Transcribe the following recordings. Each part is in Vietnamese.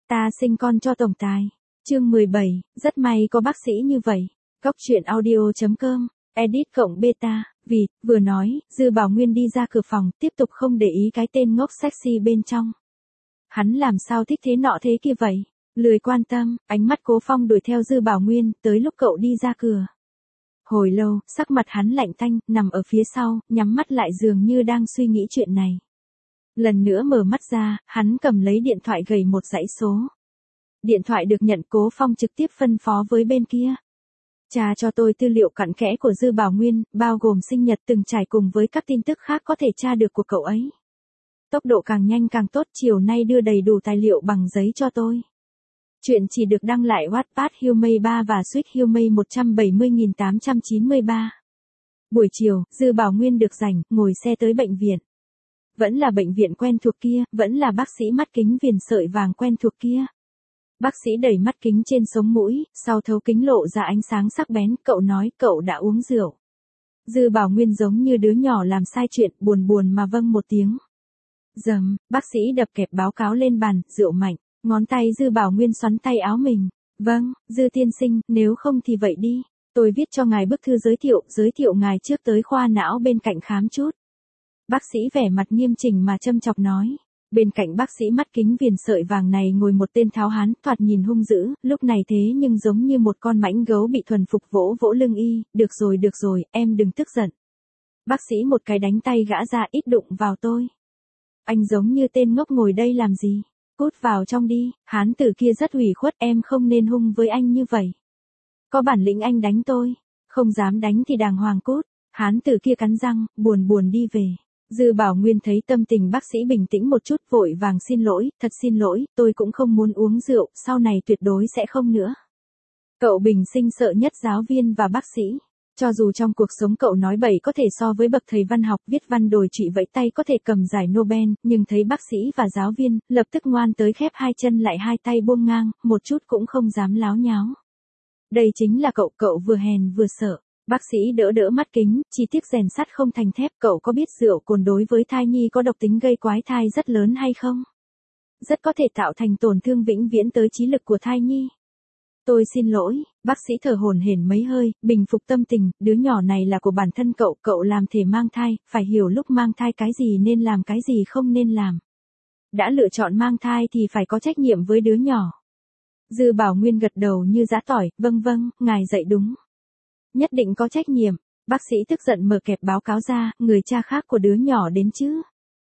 Ta sinh con cho tổng tài. Chương 17, rất may có bác sĩ như vậy. Góc truyện audio.com, edit cộng beta, vì, vừa nói, Dư Bảo Nguyên đi ra cửa phòng, tiếp tục không để ý cái tên ngốc sexy bên trong. Hắn làm sao thích thế nọ thế kia vậy? Lười quan tâm, ánh mắt Cố Phong đuổi theo Dư Bảo Nguyên, tới lúc cậu đi ra cửa. Hồi lâu, sắc mặt hắn lạnh tanh, nằm ở phía sau, nhắm mắt lại dường như đang suy nghĩ chuyện này. Lần nữa mở mắt ra, hắn cầm lấy điện thoại gầy một dãy số. Điện thoại được nhận, Cố Phong trực tiếp phân phó với bên kia. Tra cho tôi tư liệu cặn kẽ của Dư Bảo Nguyên, bao gồm sinh nhật từng trải cùng với các tin tức khác có thể tra được của cậu ấy. Tốc độ càng nhanh càng tốt, chiều nay đưa đầy đủ tài liệu bằng giấy cho tôi. Chuyện chỉ được đăng lại Wattpad Humay 3 và Suite Humay 170.893. Buổi chiều, Dư Bảo Nguyên được rảnh, ngồi xe tới bệnh viện. Vẫn là bệnh viện quen thuộc kia, vẫn là bác sĩ mắt kính viền sợi vàng quen thuộc kia. Bác sĩ đẩy mắt kính trên sống mũi, sau thấu kính lộ ra ánh sáng sắc bén, cậu nói cậu đã uống rượu. Dư Bảo Nguyên giống như đứa nhỏ làm sai chuyện, buồn buồn mà vâng một tiếng. Dầm, bác sĩ đập kẹp báo cáo lên bàn, rượu mạnh, ngón tay Dư Bảo Nguyên xoắn tay áo mình. Vâng, Dư tiên sinh, nếu không thì vậy đi. Tôi viết cho ngài bức thư giới thiệu ngài trước tới khoa não bên cạnh khám chút. Bác sĩ vẻ mặt nghiêm chỉnh mà châm chọc nói. Bên cạnh bác sĩ mắt kính viền sợi vàng này ngồi một tên tháo hán, thoạt nhìn hung dữ, lúc này thế nhưng giống như một con mãnh gấu bị thuần phục vỗ vỗ lưng y, được rồi, em đừng tức giận. Bác sĩ một cái đánh tay gã ra, ít đụng vào tôi. Anh giống như tên ngốc ngồi đây làm gì? Cút vào trong đi, hán tử kia rất ủy khuất, em không nên hung với anh như vậy. Có bản lĩnh anh đánh tôi, không dám đánh thì đàng hoàng cút. Hán tử kia cắn răng, buồn đi về. Dư Bảo Nguyên thấy tâm tình bác sĩ bình tĩnh một chút, vội vàng xin lỗi, thật xin lỗi, tôi cũng không muốn uống rượu, sau này tuyệt đối sẽ không nữa. Cậu bình sinh sợ nhất giáo viên và bác sĩ. Cho dù trong cuộc sống cậu nói bậy có thể so với bậc thầy văn học, viết văn đồi trụy vẫy tay có thể cầm giải Nobel, nhưng thấy bác sĩ và giáo viên, lập tức ngoan tới khép hai chân lại hai tay buông ngang, một chút cũng không dám láo nháo. Đây chính là cậu vừa hèn vừa sợ. Bác sĩ đỡ mắt kính, chỉ tiếc rèn sắt không thành thép, cậu có biết rượu cồn đối với thai nhi có độc tính gây quái thai rất lớn hay không? Rất có thể tạo thành tổn thương vĩnh viễn tới trí lực của thai nhi. Tôi xin lỗi, bác sĩ thở hổn hển mấy hơi, bình phục tâm tình, đứa nhỏ này là của bản thân cậu làm thể mang thai, phải hiểu lúc mang thai cái gì nên làm cái gì không nên làm. Đã lựa chọn mang thai thì phải có trách nhiệm với đứa nhỏ. Dư Bảo Nguyên gật đầu như giã tỏi, vâng, ngài dạy đúng. Nhất định có trách nhiệm. Bác sĩ tức giận mở kẹp báo cáo ra, người cha khác của đứa nhỏ đến chứ.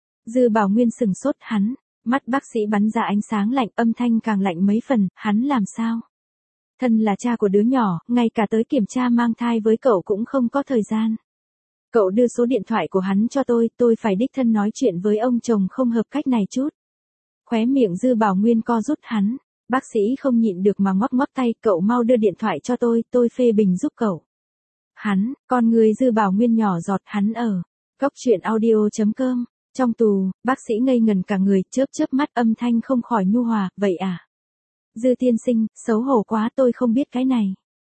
Dư Bảo Nguyên sừng sốt, hắn, mắt bác sĩ bắn ra ánh sáng lạnh, âm thanh càng lạnh mấy phần, hắn làm sao? Thân là cha của đứa nhỏ, ngay cả tới kiểm tra mang thai với cậu cũng không có thời gian. Cậu đưa số điện thoại của hắn cho tôi phải đích thân nói chuyện với ông chồng không hợp cách này chút. Khóe miệng Dư Bảo Nguyên co rút hắn, bác sĩ không nhịn được mà ngoắc tay, cậu mau đưa điện thoại cho tôi phê bình giúp cậu. Hắn, con người Dư Bảo Nguyên nhỏ giọt, hắn ở góc truyện audio.com, trong tù, bác sĩ ngây ngần cả người, chớp mắt, âm thanh không khỏi nhu hòa, vậy à? Dư tiên sinh, xấu hổ quá, tôi không biết cái này.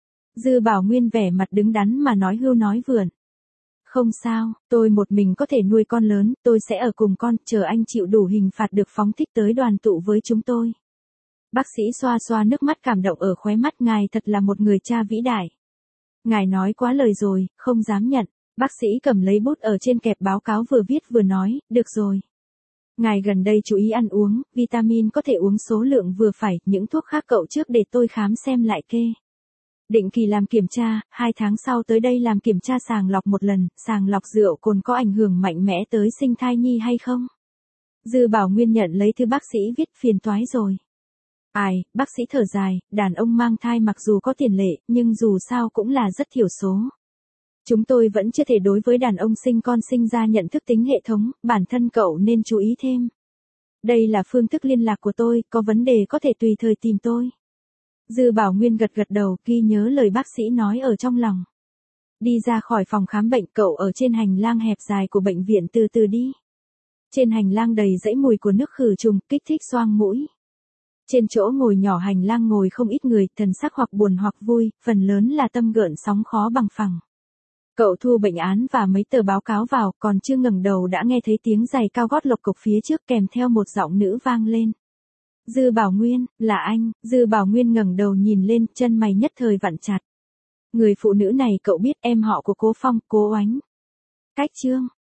Dư Bảo Nguyên vẻ mặt đứng đắn mà nói hưu nói vượn. Không sao, tôi một mình có thể nuôi con lớn, tôi sẽ ở cùng con, chờ anh chịu đủ hình phạt được phóng thích tới đoàn tụ với chúng tôi. Bác sĩ xoa nước mắt cảm động ở khóe mắt, ngài thật là một người cha vĩ đại. Ngài nói quá lời rồi, không dám nhận. Bác sĩ cầm lấy bút ở trên kẹp báo cáo vừa viết vừa nói, được rồi. Ngài gần đây chú ý ăn uống, vitamin có thể uống số lượng vừa phải, những thuốc khác cậu trước để tôi khám xem lại kê. Định kỳ làm kiểm tra, 2 tháng sau tới đây làm kiểm tra sàng lọc một lần, sàng lọc rượu cồn có ảnh hưởng mạnh mẽ tới sinh thai nhi hay không? Dư Bảo Nguyên nhận lấy thư bác sĩ viết, phiền toái rồi. Ai, bác sĩ thở dài, đàn ông mang thai mặc dù có tiền lệ, nhưng dù sao cũng là rất thiểu số. Chúng tôi vẫn chưa thể đối với đàn ông sinh con sinh ra nhận thức tính hệ thống, bản thân cậu nên chú ý thêm. Đây là phương thức liên lạc của tôi, có vấn đề có thể tùy thời tìm tôi. Dư Bảo Nguyên gật đầu, ghi nhớ lời bác sĩ nói ở trong lòng. Đi ra khỏi phòng khám bệnh, cậu ở trên hành lang hẹp dài của bệnh viện từ từ đi. Trên hành lang đầy dãy mùi của nước khử trùng, kích thích xoang mũi. Trên chỗ ngồi nhỏ hành lang ngồi không ít người, thần sắc hoặc buồn hoặc vui, phần lớn là tâm gợn sóng khó bằng phẳng. Cậu thu bệnh án và mấy tờ báo cáo vào, còn chưa ngẩng đầu đã nghe thấy tiếng giày cao gót lộc cộc phía trước kèm theo một giọng nữ vang lên. Dư Bảo Nguyên, là anh. Dư Bảo Nguyên ngẩng đầu nhìn lên, chân mày nhất thời vặn chặt. Người phụ nữ này cậu biết, em họ của Cố Phong, Cố Oánh. Cách Trương.